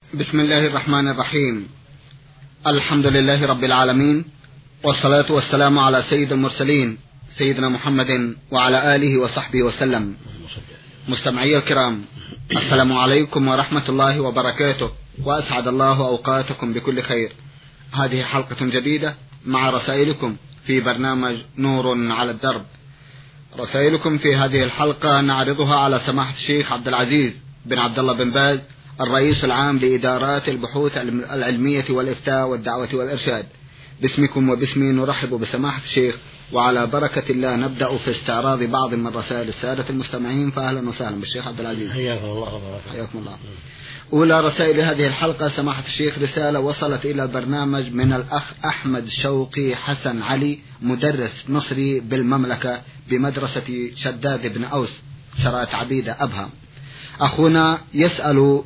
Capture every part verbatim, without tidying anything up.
بسم الله الرحمن الرحيم. الحمد لله رب العالمين، والصلاة والسلام على سيد المرسلين سيدنا محمد وعلى آله وصحبه وسلم. مستمعي الكرام، السلام عليكم ورحمة الله وبركاته، وأسعد الله أوقاتكم بكل خير. هذه حلقة جديدة مع رسائلكم في برنامج نور على الدرب. رسائلكم في هذه الحلقة نعرضها على سماحة الشيخ عبد العزيز بن عبد الله بن باز، الرئيس العام لإدارات البحوث العلمية والإفتاء والدعوة والإرشاد. باسمكم وباسمي نرحب بسماحة الشيخ، وعلى بركة الله نبدأ في استعراض بعض من رسائل السادة المستمعين. فأهلا وسهلا بالشيخ عبد العزيز. حياكم الله وبركاته. حياكم الله. أولى رسائل هذه الحلقة سماحة الشيخ رسالة وصلت إلى البرنامج من الأخ أحمد شوقي حسن علي، مدرس مصري بالمملكة بمدرسة شداد بن أوس شرات عبيدة أبها. أخونا يسأل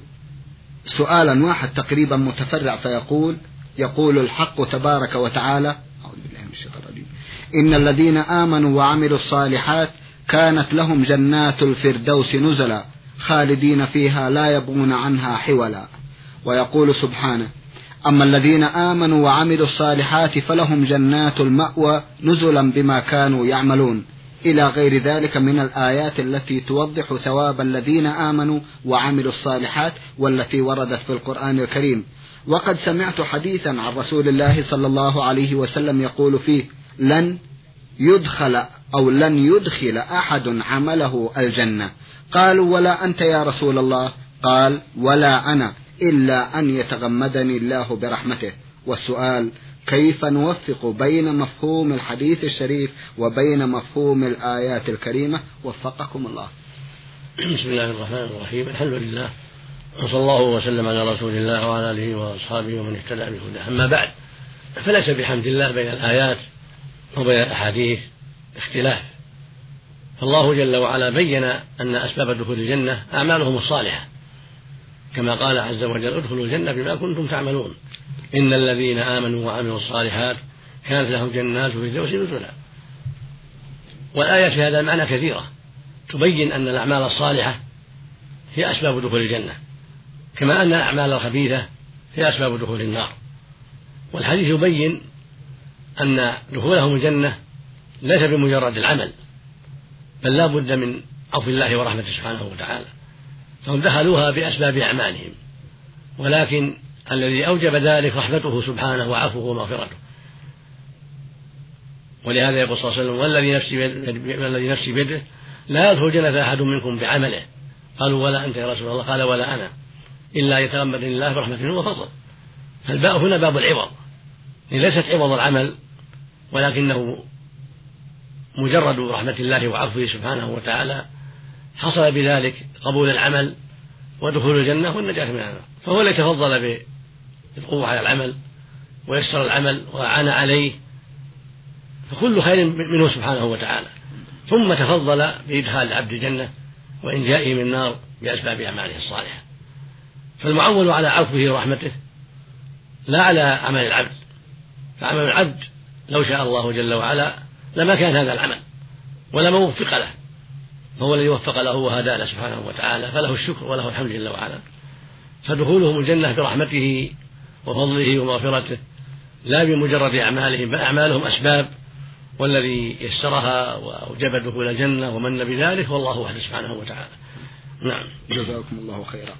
سؤالا واحد تقريبا متفرع، فيقول يقول الحق تبارك وتعالى: أعوذ بالله من الشيطان الرجيم، إن الذين آمنوا وعملوا الصالحات كانت لهم جنات الفردوس نزلا خالدين فيها لا يبغون عنها حولا. ويقول سبحانه: أما الذين آمنوا وعملوا الصالحات فلهم جنات المأوى نزلا بما كانوا يعملون، إلى غير ذلك من الآيات التي توضح ثواب الذين آمنوا وعملوا الصالحات والتي وردت في القرآن الكريم. وقد سمعت حديثا عن رسول الله صلى الله عليه وسلم يقول فيه: لن يدخل أو لن يدخل أحد عمله الجنة. قالوا: ولا أنت يا رسول الله؟ قال: ولا أنا، إلا أن يتغمدني الله برحمته. والسؤال: كيف نوفق بين مفهوم الحديث الشريف وبين مفهوم الآيات الكريمة؟ وفقكم الله. بسم الله الرحمن الرحيم. الحمد لله، وصلى الله وسلم على رسول الله وعلى آله وأصحابه ومن اهتدى بهداه. أما بعد، فليس بحمد الله بين الآيات وبين الأحاديث اختلاف، فالله جل وعلا بين أن أسباب دخول الجنة أعمالهم الصالحة، كما قال عز وجل: ادخلوا الجنة بما كنتم تعملون، إن الذين آمنوا وعملوا الصالحات كانت لهم جنات الفردوس نزلا. والآيات في هذا المعنى كثيرة تبين أن الأعمال الصالحة هي أسباب دخول الجنة، كما أن الأعمال الخبيثة هي أسباب دخول النار. والحديث يبين أن دخولهم الجنة ليس بمجرد العمل، بل لا بد من عفو الله ورحمته سبحانه وتعالى، فهم دخلوها بأسباب أعمالهم، ولكن الذي أوجب ذلك رحمته سبحانه وعفوه ومغفرته. ولهذا يقول صلى الله عليه وسلم: والذي نفسي والذي نفسي بيده لا يدخل الجنة أحد منكم بعمله. قالوا: ولا أنت يا رسول الله؟ قال: ولا أنا، إلا يتغمدني الله برحمته وفضله. فالباء هنا باب العوض، ليست عوض العمل، ولكنه مجرد رحمة الله وعفوه سبحانه وتعالى حصل بذلك قبول العمل ودخول الجنة والنجاة من النار. فهو الذي تفضل بالقوة على العمل ويسر العمل وأعان عليه، فكل خير منه سبحانه وتعالى، ثم تفضل بإدخال العبد الجنة وإنجائه من النار بأسباب أعماله الصالحة. فالمعول على عفوه ورحمته لا على عمل العبد، فعمل العبد لو شاء الله جل وعلا لما كان هذا العمل ولما وفق له، فهو الذي وفق له وهداه سبحانه وتعالى، فله الشكر وله الحمد جل وعلا. فدخولهم الجنة برحمته وفضله ومغفرته لا بمجرد أعمالهم، بل أعمالهم أسباب، والذي يسرها وأوجب دخول الجنة ومن بذلك والله وحده سبحانه وتعالى. نعم، جزاكم الله خيرا.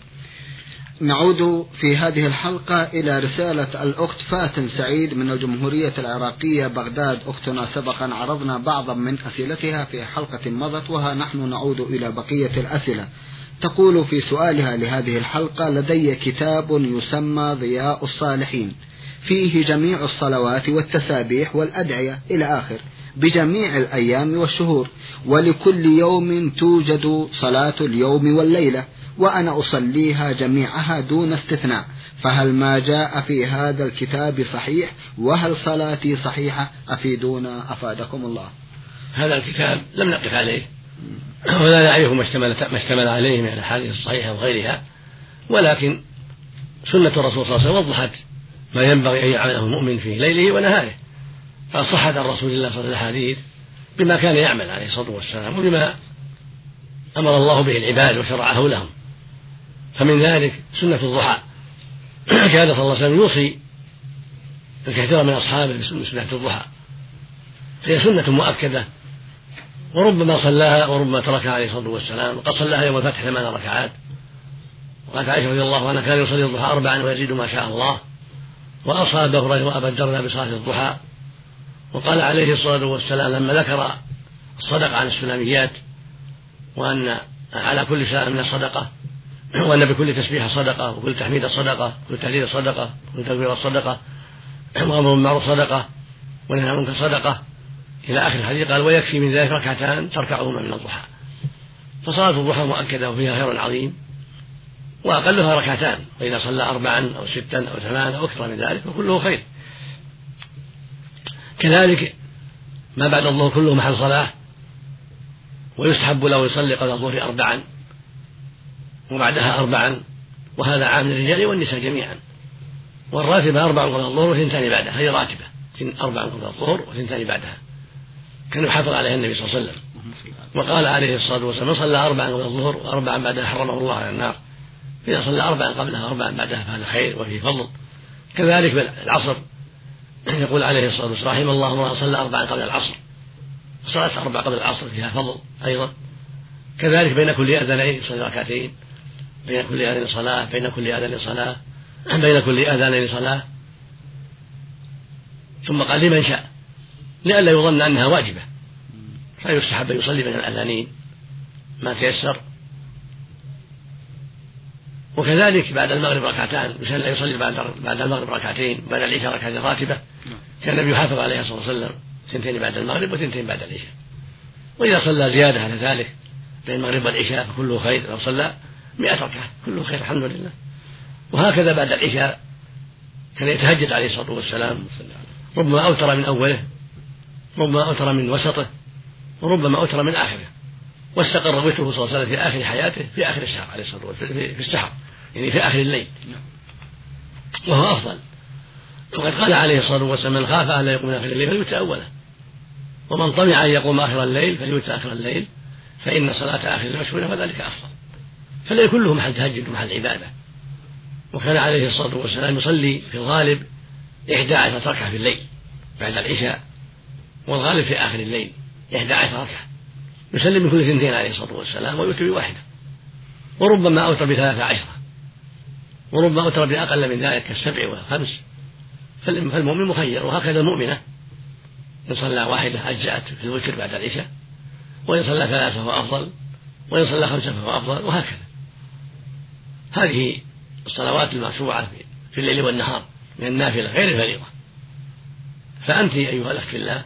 نعود في هذه الحلقة إلى رسالة الأخت فاتن سعيد من الجمهورية العراقية بغداد. أختنا سبقا عرضنا بعضا من أسئلتها في حلقة مضت، وها نحن نعود إلى بقية الأسئلة. تقول في سؤالها لهذه الحلقة: لدي كتاب يسمى ضياء الصالحين، فيه جميع الصلوات والتسابيح والأدعية إلى آخر بجميع الأيام والشهور، ولكل يوم توجد صلاة اليوم والليلة، وأنا أصليها جميعها دون استثناء، فهل ما جاء في هذا الكتاب صحيح؟ وهل صلاتي صحيحة؟ أفيدونا أفادكم الله. هذا الكتاب لم نقف عليه ولا نعرف ما اشتمل عليه من الأحاديث الصحيحة وغيرها، ولكن سنة الرسول صلى الله عليه وسلم وضحت ما ينبغي أن يعمله المؤمن في ليله ونهاره، فصحت عن رسول الله صلى الله عليه وسلم الحديث بما كان يعمل عليه الصلاة والسلام وبما أمر الله به العباد وشرعه لهم. فمن ذلك سنة الضحى كان صلى الله عليه وسلم يوصي الكثير من أصحابه بسنة الضحى، هي سنة مؤكدة، وربما صلاها وربما تركها عليه الصلاة والسلام، وقد صلاها يوم الفتح ثمان ركعات. وقالت عائشة رضي الله عنها كان يصلي الضحى أربعا ويزيد ما شاء الله، وأوصى أبا هريرة وأبا الدرداء بصلاة الضحى. وقال عليه الصلاة والسلام لما ذكر الصدقة عن السلاميات، وأن على كل سلام من الصدقة، وأن بكل تسبيحة صدقة، وكل تحميد صدقة، وكل تهليل صدقة، وكل تكبير صدقة، وأمر بالمعروف صدقة، ونهي عن المنكر صدقة، إلى آخر الحديث. قال ويكفي من ذلك ركعتان تركعهما من الضحى. فصلاة الضحى مؤكدة وفيها خير عظيم، وأقلها ركعتان، وإذا صلى أربعا أو ستا أو ثمانا أو أكثر من ذلك فكله خير. كذلك ما بعد الظهر كله محل صلاة، ويستحب له يصلي قبل الظهر أربعا وبعدها أربعا، وهذا عام للرجال والنساء جميعا. والراتبة أربع قبل الظهر وثنتان بعدها، هي راتبة أربع قبل الظهر وثنتان بعدها، كان يحافظ عليها النبي صلى الله عليه وسلم. وقال عليه الصلاة والسلام من صلى أربعا قبل الظهر وأربعا بعدها حرمه الله على النار، إذا صلى أربعا قبلها وأربعا بعدها فهذا خير وفيه فضل. كذلك بالعصر يقول عليه الصلاة والسلام رحم الله من صلى أربعا قبل العصر، صلاة أربع قبل العصر فيها فضل أيضا. كذلك بين كل أذانين يصلي ركعتين، بين كل أذان صلاة، بين كل أذان صلاة، بين كل أذانين صلاة. ثم قال لمن شاء، لئلا يظن أنها واجبة، فيستحب أن يصلي بين الأذانين ما تيسر. وكذلك بعد المغرب ركعتان، مثل لا يصلي بعد بعد المغرب ركعتين، بعد العشاء ركعتين راتبة، كان النبي يحافظ عليها صلى الله عليه وسلم ثنتين بعد المغرب وثنتين بعد العشاء. وإذا صلى زيادة على ذلك بين المغرب والعشاء فكله خير، لو صلى مئة ركعة كله خير الحمد لله. وهكذا بعد العشاء كان يتهجد عليه الصلاة والسلام، ربما أوتر من أوله، ربما أوتر من وسطه، وربما أوتر من آخره، واستقر وتره صلى الله عليه وسلم في آخر حياته في آخر الشهر عليه الصلاة والسلام، في السحر يعني في آخر الليل، وهو أفضل. وقد قال عليه الصلاة والسلام من خاف أن لا يقوم آخر الليل فليوتر أوله، ومن طمع أن يقوم آخر الليل فليوتر آخر الليل، فإن صلاة آخر المشهورة فذلك أفضل. فالليل كله محل تهجد ومحل عبادة. وكان عليه الصلاة والسلام يصلي في الغالب إحدى عشرة ركعة في الليل بعد العشاء، والغالب في آخر الليل إحدى عشرة ركعة، يسلم من كل اثنتين عليه الصلاة والسلام ويؤتي بواحدة، وربما أوتر بثلاثة عشرة، وربما أوتر بأقل من ذلك كالسبع والخمس. فالمؤمن مخير، وهكذا المؤمنة إن صلى واحدة أجزأت في الوتر بعد العشاء، وإن صلى ثلاثة فهو أفضل، وإن صلى خمسة فهو أفضل، وهكذا. هذه الصلوات المشروعة في الليل والنهار من النافلة غير الفريضة. فأنت أيها الأخ في الله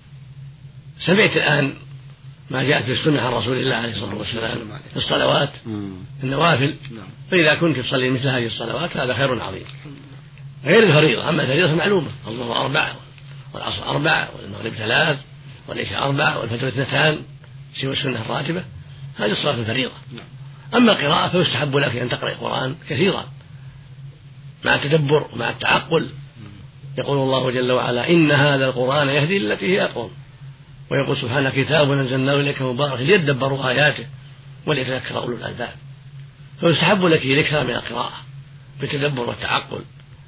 سمعت الآن ما جاءت في السنة عن رسول الله عليه الصلاة والسلام في الصلوات النوافل، فإذا كنت تصلي مثل هذه الصلوات هذا خير عظيم غير الفريضة. أما الفريضة معلومة، الظهر أربع والعصر أربع والمغرب ثلاث والعشاء أربع والفجر اثنتان سوى السنة الراتبة، هذه الصلاة الفريضة. أما القراءة فيستحب لك أن تقرأ القرآن كثيرا مع التدبر ومع التعقل. يقول الله جل وعلا إن هذا القرآن يهدي للتي هي أقوم، ويقول سبحانه كتاب أنزلناه إليك مبارك ليدبروا آياته وليتذكر أولو الألباب. فيستحب لك الإكثار من القراءة بالتدبر والتعقل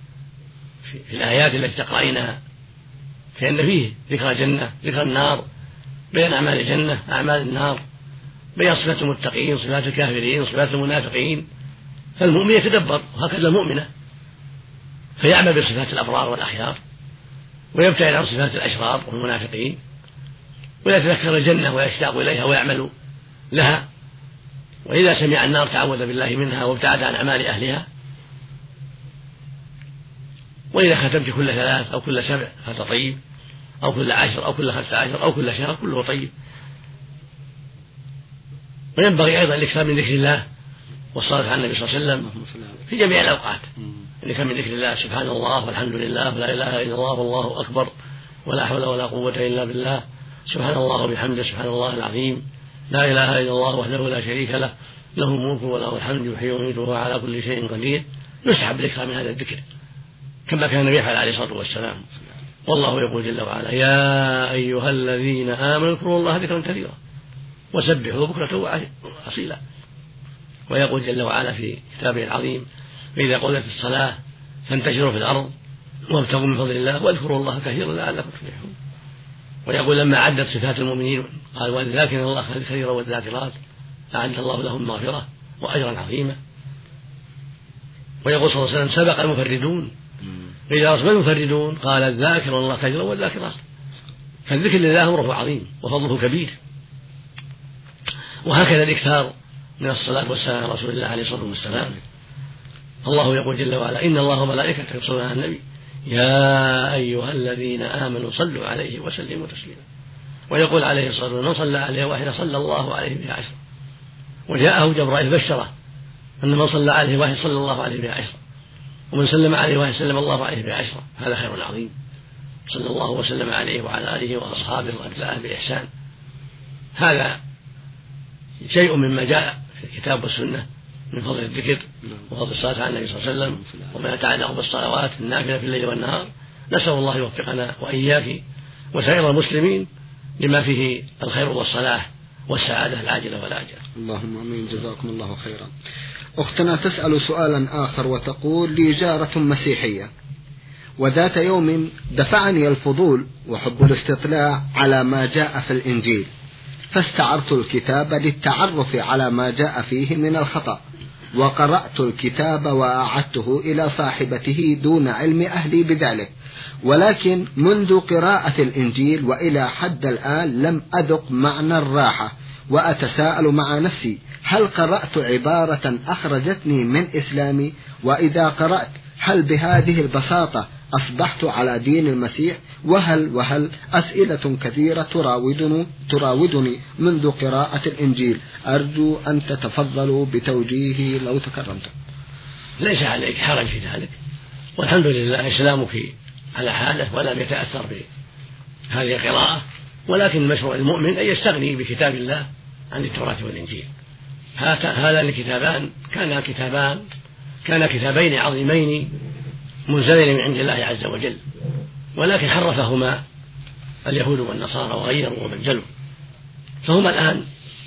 في الآيات التي تقرأينها، فإن فيه ذكر الجنة، ذكر النار، بين أعمال الجنة أعمال النار، بين صفات المتقين، صفات الكافرين، صفات المنافقين. فالمؤمن يتدبر، وهكذا المؤمنة، فيعمل بصفات الأبرار والأخيار، ويبتعد عن صفات الأشرار والمنافقين، ويتذكر الجنة ويشتاق إليها ويعمل لها. وإذا سمع النار تعوذ بالله منها وابتعد عن أعمال أهلها. وإذا ختمت كل ثلاث أو كل سبع فهذا طيب، أو كل عشر أو كل خمسة عشر أو كل شهر كله طيب. وينبغي أيضا الإكثار من ذكر الله والصلاة على النبي صلى الله عليه وسلم في جميع الأوقات، الإكثار من ذكر الله سبحان الله والحمد لله ولا إله إلا الله والله أكبر ولا حول ولا قوة إلا بالله، سبحان الله وبحمده سبحان الله العظيم، لا إله إلا الله وحده لا شريك له، له الملك وله الحمد يحيي ويميت وهو على كل شيء قدير. يستحب الإكثار من هذا الذكر كما كان النبي يفعل عليه الصلاة والسلام. والله يقول جل وعلا يا أيها الذين آمنوا اذكروا الله ذكرا كثيرا وسبحوا بكرة وأصيلا. ويقول جل وعلا في كتابه العظيم فإذا قضيت الصلاة فانتشروا في الأرض وابتغوا من فضل الله واذكروا الله كثيرا لعلكم تفلحون. ويقول لما عدت صفات المؤمنين قال والذاكرين الله كثيرا والذاكرات أعد الله لهم مغفرة وأجرا عظيما. ويقول صلى الله عليه وسلم سبق المفردون، إذا رسم المفردون قال الذاكر الله كثيرا والذاكرات. فالذكر لله أمره عظيم وفضله كبير. وهكذا الإكثار من الصلاة والسلام على رسول الله عليه الصلاة والسلام. الله يقول جل وعلا إن الله وملائكته يصلون على النبي يا أيها الذين آمنوا صلوا عليه وسلموا تسليما. ويقول عليه الصلاة والسلام من صلى عليه واحدة صلى الله عليه بها عشرة. وجاءه جبرائيل بشره أن من صلى عليه واحد صلى الله عليه بها عشرة، ومن سلم عليه واحد سلم الله عليه بها عشرة. هذا خير عظيم. صلى الله وسلم عليه وعلى آله وأصحابه وأتباعه بإحسان. هذا شيء مما جاء في الكتاب والسنة من فضل الذكر وفضل الصلاة على النبي صلى الله عليه وسلم وما يتعلق بالصلوات النافلة في الليل والنهار. نسأل الله يوفقنا وإياك وسائر المسلمين لما فيه الخير والصلاح والسعادة العاجلة والآجلة. اللهم آمين. جزاكم الله خيرا. أختنا تسأل سؤالا آخر وتقول لي جارة مسيحية وذات يوم دفعني الفضول وحب الاستطلاع على ما جاء في الإنجيل، فاستعرت الكتاب للتعرف على ما جاء فيه من الخطأ، وقرأت الكتاب وأعدته إلى صاحبته دون علم أهلي بذلك، ولكن منذ قراءة الإنجيل وإلى حد الآن لم أذق معنى الراحة، وأتساءل مع نفسي هل قرأت عبارة أخرجتني من إسلامي؟ وإذا قرأت هل بهذه البساطة أصبحت على دين المسيح؟ وهل وهل أسئلة كثيرة تراودني, تراودني منذ قراءة الإنجيل، أرجو أن تتفضلوا بتوجيهي لو تكرمت. ليس عليك حرج في ذلك، والحمد لله إسلامك على حاله ولم يتأثر بهذه القراءة، ولكن المشروع المؤمن أن يستغني بكتاب الله عن التوراة والإنجيل. هذان الكتابان كانا كتابان كان كتابين عظيمين منزلين من عند الله عز وجل، ولكن حرفهما اليهود والنصارى وغيروا وبدلوا، فهما الآن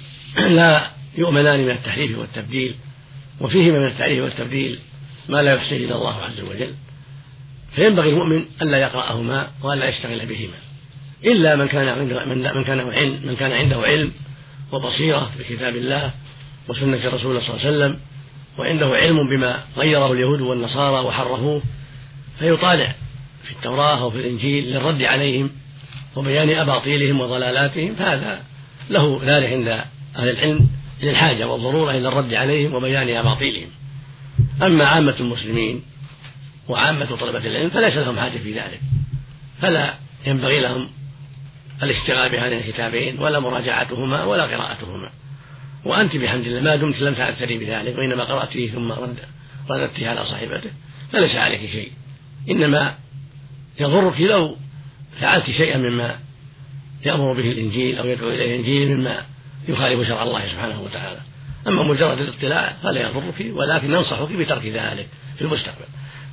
لا يؤمنان من التحريف والتبديل، وفيهما من التحريف والتبديل ما لا يحسن إلى الله عز وجل. فينبغي المؤمن ألا يقرأهما وألا يشتغل بهما إلا من كان عنده من كان علم من كان عنده علم وبصيرة بكتاب الله وسنة رسول الله صلى الله عليه وسلم، وعنده علم بما غيره اليهود والنصارى وحرفوه، فيطالع في التوراة وفي الإنجيل للرد عليهم وبيان أباطيلهم وضلالاتهم، فهذا له ذلك عند أهل العلم للحاجة والضرورة إلى الرد عليهم وبيان أباطيلهم. أما عامة المسلمين وعامة طلبة العلم فليس لهم حاجة في ذلك، فلا ينبغي لهم الاشتغال بهذين الكتابين ولا مراجعتهما ولا قراءتهما. وأنت بحمد الله ما دمت لم تعتري بذلك، وإنما قرأت فيه ثم رددته على صاحبته، فليس عليك شيء، إنما يضرك لو فعلت شيئا مما يأمر به الإنجيل أو يدعو إليه الإنجيل مما يخالف شرع الله سبحانه وتعالى. أما مجرد الاطلاع فلا يضرك، ولكن ننصحك بترك ذلك في المستقبل.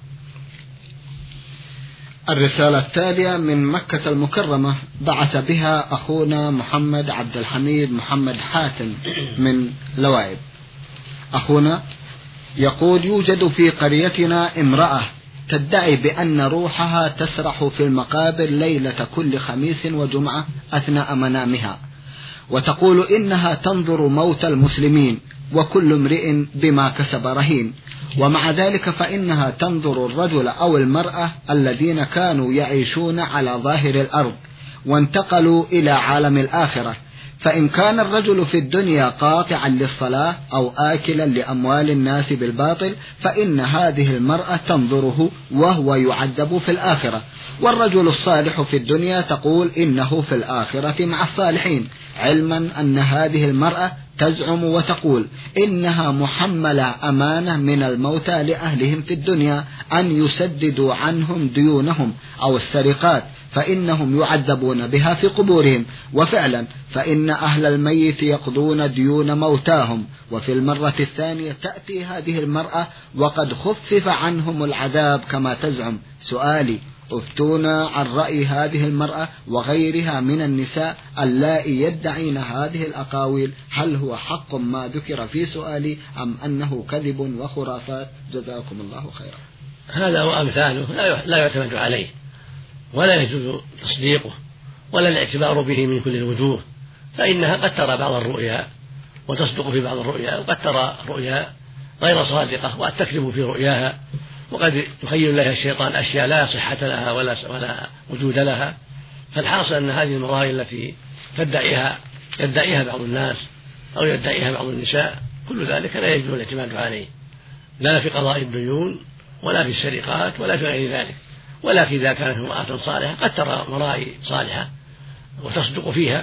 الرسالة التالية من مكة المكرمة بعث بها أخونا محمد عبد الحميد محمد حاتم من لوائب. أخونا يقول يوجد في قريتنا امرأة تدعي بأن روحها تسرح في المقابر ليلة كل خميس وجمعة أثناء منامها، وتقول إنها تنظر موت المسلمين وكل امرئ بما كسب رهين، ومع ذلك فإنها تنظر الرجل أو المرأة الذين كانوا يعيشون على ظاهر الأرض وانتقلوا إلى عالم الآخرة، فإن كان الرجل في الدنيا قاطعا للصلاة أو آكلا لأموال الناس بالباطل فإن هذه المرأة تنظره وهو يعذب في الآخرة، والرجل الصالح في الدنيا تقول إنه في الآخرة مع الصالحين، علما أن هذه المرأة تزعم وتقول إنها محملة أمانة من الموتى لأهلهم في الدنيا أن يسددوا عنهم ديونهم أو السرقات، فإنهم يعذبون بها في قبورهم، وفعلا فإن أهل الميت يقضون ديون موتاهم، وفي المرة الثانية تأتي هذه المرأة وقد خفف عنهم العذاب كما تزعم. سؤالي افتونا عن رأي هذه المرأة وغيرها من النساء اللائي يدعين هذه الأقاويل، هل هو حق ما ذكر في سؤالي أم أنه كذب وخرافات؟ جزاكم الله خيرا. هذا وأمثاله لا يعتمد عليه ولا يجوز تصديقه ولا الاعتبار به من كل الوجوه، فإنها قد ترى بعض الرؤيا وتصدق في بعض الرؤيا، وقد ترى رؤيا غير صادقة وقد تكذب في رؤياها، وقد يخيل لها الشيطان أشياء لا صحة لها ولا, ولا وجود لها. فالحاصل أن هذه المرائي التي تدعيها يدعيها بعض الناس أو يدعيها بعض النساء كل ذلك لا يجوز الاعتماد عليه، لا في قضاء الديون ولا في السرقات ولا في غير ذلك. ولكن إذا كانت امرأة صالحة قد ترى مرائي صالحة وتصدق فيها،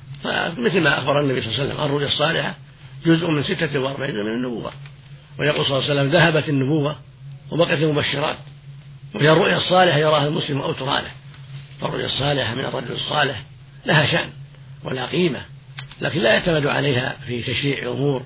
فمثل ما أخبر النبي صلى الله عليه وسلم الرؤيا الصالحة جزء من ستة وأربعين من النبوة، ويقول صلى الله عليه وسلم ذهبت النبوة وبقت المبشرات، وهي الرؤيا الصالحة يراها المسلم أو ترى له. فالرؤيا الصالحة من الرجل الصالح لها شأن ولا قيمة، لكن لا يعتمد عليها في تشريع أمور،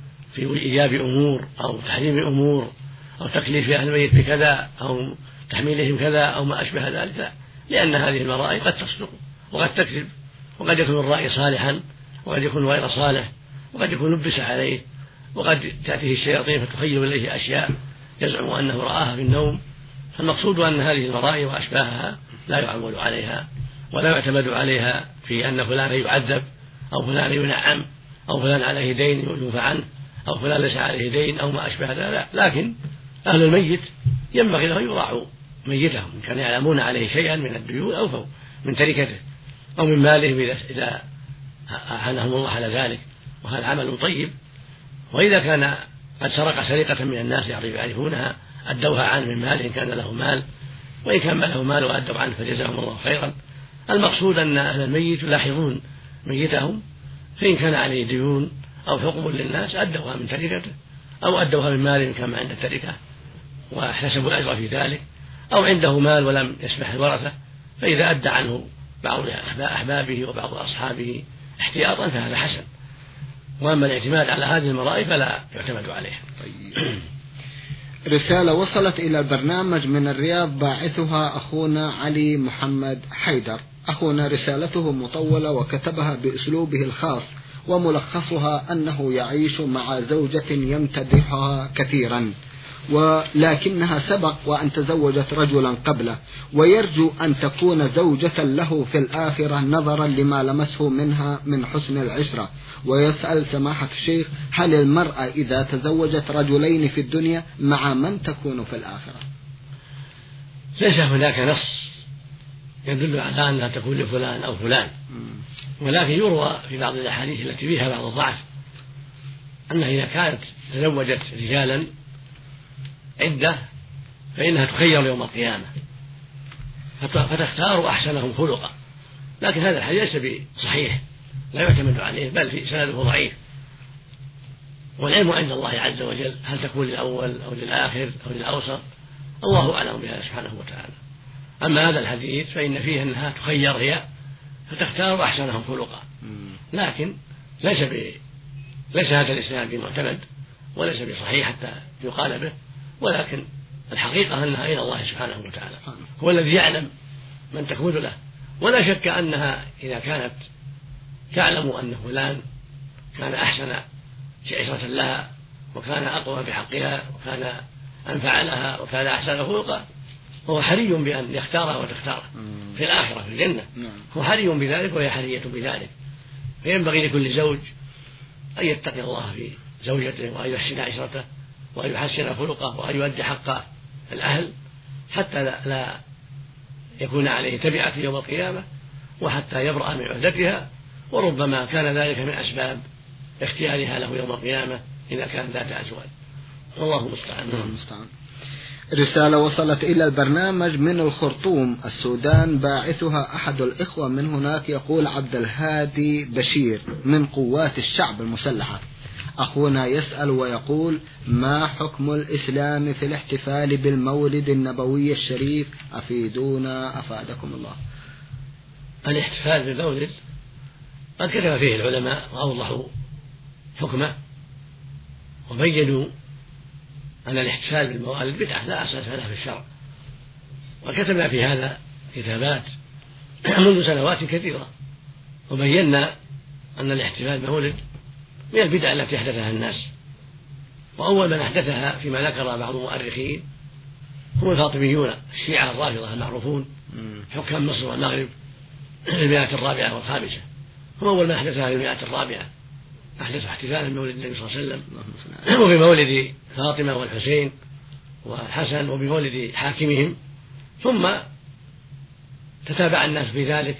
في إيجاب أمور أو تحريم أمور أو تكليف أهل الميت بكذا أو تحميلهم كذا أو ما أشبه ذلك، لأن هذه المرائي قد تصدق وقد تكذب، وقد يكون الرائي صالحا وقد يكون غير صالح، وقد يكون لبس عليه، وقد تأتيه الشياطين فتخيل إليه أشياء يزعم أنه رآها في النوم. فالمقصود أن هذه المرائي وأشباهها لا يعول عليها ولا يعتمد عليها في أن فلان يعذب أو فلان ينعم أو فلان عليه دين يوفى عنه أو فلان ليس عليه دين أو ما أشبه ذلك. لكن أهل الميت ينبغي لهم يراعوا ميتهم إن كانوا يعلمون عليه شيئا من الديون أو من تركته أو من مالهم إذا أعانهم الله على ذلك، وهذا عمل طيب. وإذا كان قد سرق سرقة من الناس يعرفونها أدوها عنه من مال إن كان له مال، وإن كان له مال وأدوا عنه فجزاهم الله خيرا. المقصود أن أهل الميت يلاحظون ميتهم، فإن كان عليه ديون أو حقوق للناس أدوها من تركته أو أدوها من مال إن كان عند التركة واحتسبوا الأجر في ذلك، أو عنده مال ولم يسمح الورثة فإذا أدى عنه بعض أحبابه وبعض أصحابه احتياطا فهذا حسن. وأما الاعتماد على هذه المرائي فلا يعتمد عليه. طيب. رسالة وصلت إلى البرنامج من الرياض باعثها أخونا علي محمد حيدر. أخونا رسالته مطولة وكتبها بأسلوبه الخاص، وملخصها أنه يعيش مع زوجة يمتدحها كثيرا، ولكنها سبق وأن تزوجت رجلا قبله، ويرجو أن تكون زوجة له في الآخرة نظرا لما لمسه منها من حسن العشرة. ويسأل سماحة الشيخ هل المرأة إذا تزوجت رجلين في الدنيا مع من تكون في الآخرة؟ ليس هناك نص يدل على أنها تكون لفلان أو فلان، ولكن يروى في بعض الأحاديث التي فيها بعض الضعف أنها إذا كانت تزوجت رجالا عدة فإنها تخير يوم القيامة فتختار أحسنهم خلقا، لكن هذا الحديث ليس بصحيح لا يعتمد عليه بل في سنده ضعيف، والعلم عند الله عز وجل هل تكون للأول أو للآخر أو للأوسط الله أعلم بها سبحانه وتعالى. أما هذا الحديث فإن فيه أنها تخير هي فتختار أحسنهم خلقا، لكن ليس ب... ليس هذا الإسناد بمعتمد وليس بصحيح حتى يقال به، ولكن الحقيقة أنها إلى الله سبحانه وتعالى هو الذي يعلم من تكون له. ولا شك أنها إذا كانت تعلم أن فلان كان أحسن عشرة لها وكان أقوى بحقها وكان أنفع لها وكان أحسن خلقا هو حري بأن يختارها وتختاره في الآخرة في الجنة، هو حري بذلك وهي حرية بذلك. فينبغي لكل زوج أن يتقي الله في زوجته وأن يحسن عشرته وأن يحسن خلقه وأن يؤدي حق الأهل حتى لا, لا يكون عليه تبعة في يوم القيامة وحتى يبرأ من عهدتها، وربما كان ذلك من أسباب اختيارها له يوم القيامة إذا كان ذات أزواج. والله المستعان. رسالة وصلت إلى البرنامج من الخرطوم السودان باعثها أحد الإخوة من هناك، يقول عبد الهادي بشير من قوات الشعب المسلحة. أخونا يسأل ويقول ما حكم الإسلام في الاحتفال بالمولد النبوي الشريف؟ أفيدونا أفادكم الله. الاحتفال بالمولد قد كتب فيه العلماء وأوضحوا حكمه وبينوا أن الاحتفال بالموالد بدعة لا أساس لها في الشرع، وكتبنا في هذا كتابات منذ سنوات كثيرة وبينا أن الاحتفال بالمولد من البدع التي أحدثها الناس، وأول من أحدثها فيما ذكر بعض المؤرخين هم الفاطميون الشيعة الرافضة المعروفون حكام مصر والمغرب المئة الرابعة والخامسة، هم أول من أحدث هذه المئة الرابعة، أحدث احتفالا بمولد النبي صلى الله عليه وسلم وبمولد فاطمة والحسين والحسن وبمولد حاكمهم، ثم تتابع الناس في ذلك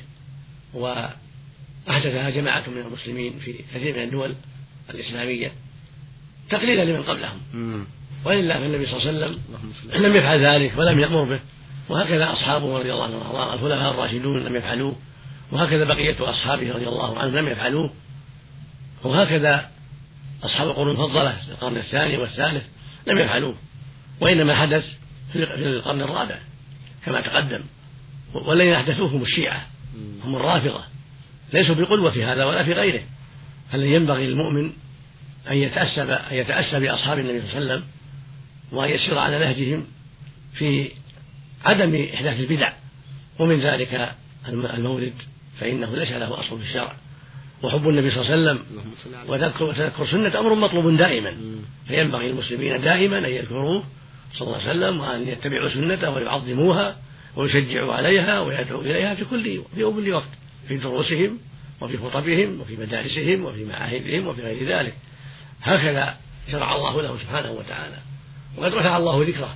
وأحدثها جماعة من المسلمين في كثير من الدول الإسلامية تقليدا لمن قبلهم، ولله فالنبي صلى الله عليه وسلم لم يفعل ذلك ولم يأمر به، وهكذا أصحابه رضي الله عنهم وأرضاهم الخلفاء الراشدون لم يفعلوه، وهكذا بقية أصحابه رضي الله عنهم لم يفعلوه، وهكذا أصحاب القرون المفضلة في القرن الثاني والثالث لم يفعلوه، وإنما حدث في القرن الرابع كما تقدم، والذين أحدثوه هم الشيعة هم الرافضة، ليسوا بقلوة في هذا ولا في غيره. الذي ينبغي للمؤمن أن يتأسى أن يتأسى بأصحاب النبي صلى الله عليه وسلم وأن يسير على نهجهم في عدم إحداث البدع، ومن ذلك المولد فإنه ليس له أصل في الشرع، وحب النبي صلى الله عليه وسلم وتذكر سنة أمر مطلوب دائما، فينبغي للمسلمين دائما أن يذكروه صلى الله عليه وسلم وأن يتبعوا سنته ويعظموها ويشجعوا عليها ويدعوا إليها في كل في كل وقت، في دروسهم وفي خطبهم وفي مدارسهم وفي معاهدهم وفي غير ذلك. هكذا شرع الله له سبحانه وتعالى، وقد رفع الله ذكره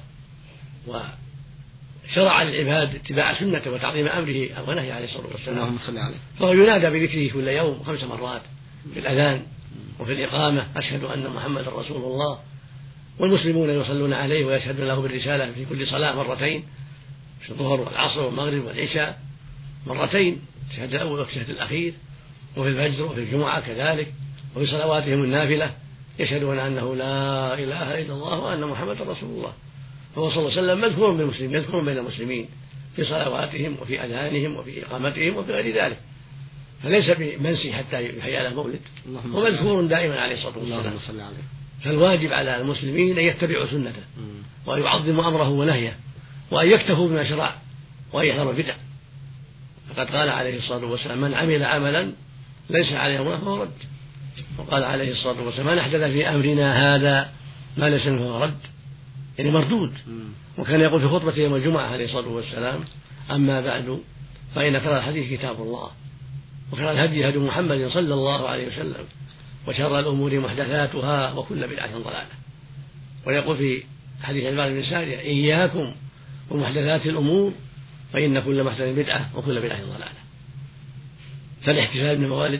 وشرع للعباد اتباع سنته وتعظيم أمره ونهيه عليه الصلاة والسلام، فهو ينادى بذكره كل يوم خمس مرات في الأذان وفي الإقامة أشهد أن محمد رسول الله، والمسلمون يصلون عليه ويشهدون له بالرسالة في كل صلاة مرتين، في الظهر والعصر والمغرب والعشاء مرتين، الشهادة الأول والشهادة الأخير، وفي الفجر وفي الجمعة كذلك، وفي صلواتهم النافلة يشهدون أنه لا إله إلا الله وأن محمد رسول الله. فهو صلى الله عليه وسلم مذكور بالمسلمين يذكر بين المسلمين في صلواتهم وفي أذانهم وفي إقامتهم وفي غير ذلك، فليس بمنسي حتى يحيى له مولد، ومذكور دائما عليه الصلاة والسلام. فالواجب على المسلمين أن يتبعوا سنته وأن يعظموا أمره ونهيه وأن يكتفوا بما شرع وأن يحذروا البدع، فقد قال عليه الصلاة والسلام من عمل عملا ليس عليه أمرنا فهو رد، وقال عليه الصلاة والسلام من أحدث في أمرنا هذا ما ليس منه فهو رد، يعني مردود. وكان يقول في خطبة يوم الجمعة عليه الصلاة والسلام أما بعد فإن خير الحديث كتاب الله وخير الهدي هدي محمد صلى الله عليه وسلم وشر الأمور محدثاتها وكل بدعة ضلالة. ويقول في حديث الباب بن سارية إياكم ومحدثات الأمور فإن كل محدث بدعة وكل بدعة ضلالة. فالاحتفال بالموالد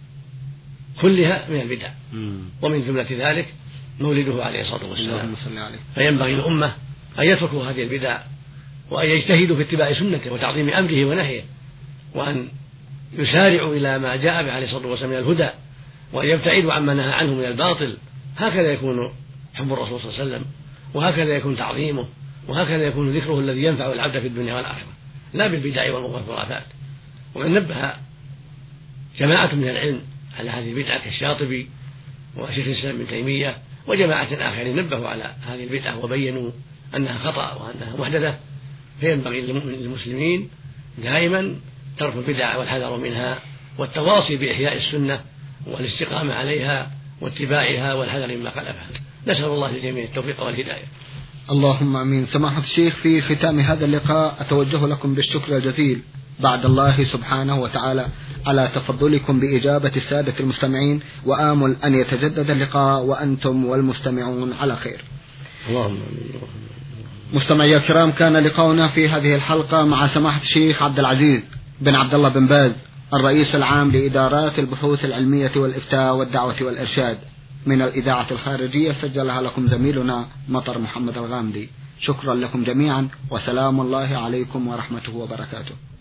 كلها من البدع، ومن جملة ذلك مولده عليه الصلاة والسلام، فينبغي الأمة أن يتركوا هذه البدع وأن يجتهدوا في اتباع سنته وتعظيم أمره ونهيه، وأن يسارعوا إلى ما جاء به عليه الصلاة والسلام من الهدى، وأن يبتعدوا عما نهى عنه من الباطل. هكذا يكون حب الرسول صلى الله عليه وسلم، وهكذا يكون تعظيمه، وهكذا يكون ذكره الذي ينفع العبد في الدنيا والآخرة، لا بالبدع والخرافات. وقد نبه جماعة من العلم على هذه البدعة كالشاطبي وشيخ الإسلام ابن تيمية وجماعة آخرين نبهوا على هذه البدعة وبينوا أنها خطأ وأنها محدثة، فينبغي للمسلمين دائما ترك البدع والحذر منها والتواصي بإحياء السنة والاستقامة عليها واتباعها والحذر مما خالفها. نسأل الله للجميع التوفيق والهداية. اللهم امين. سماحة الشيخ، في ختام هذا اللقاء اتوجه لكم بالشكر الجزيل بعد الله سبحانه وتعالى على تفضلكم بإجابة السادة المستمعين، وآمل أن يتجدد اللقاء وأنتم والمستمعون على خير. اللهم امين. مستمعي الكرام، كان لقاؤنا في هذه الحلقة مع سماحة الشيخ عبد العزيز بن عبد الله بن باز، الرئيس العام لإدارات البحوث العلمية والإفتاء والدعوة والإرشاد، من الإذاعة الخارجية سجلها لكم زميلنا مطر محمد الغامدي. شكرا لكم جميعا، وسلام الله عليكم ورحمته وبركاته.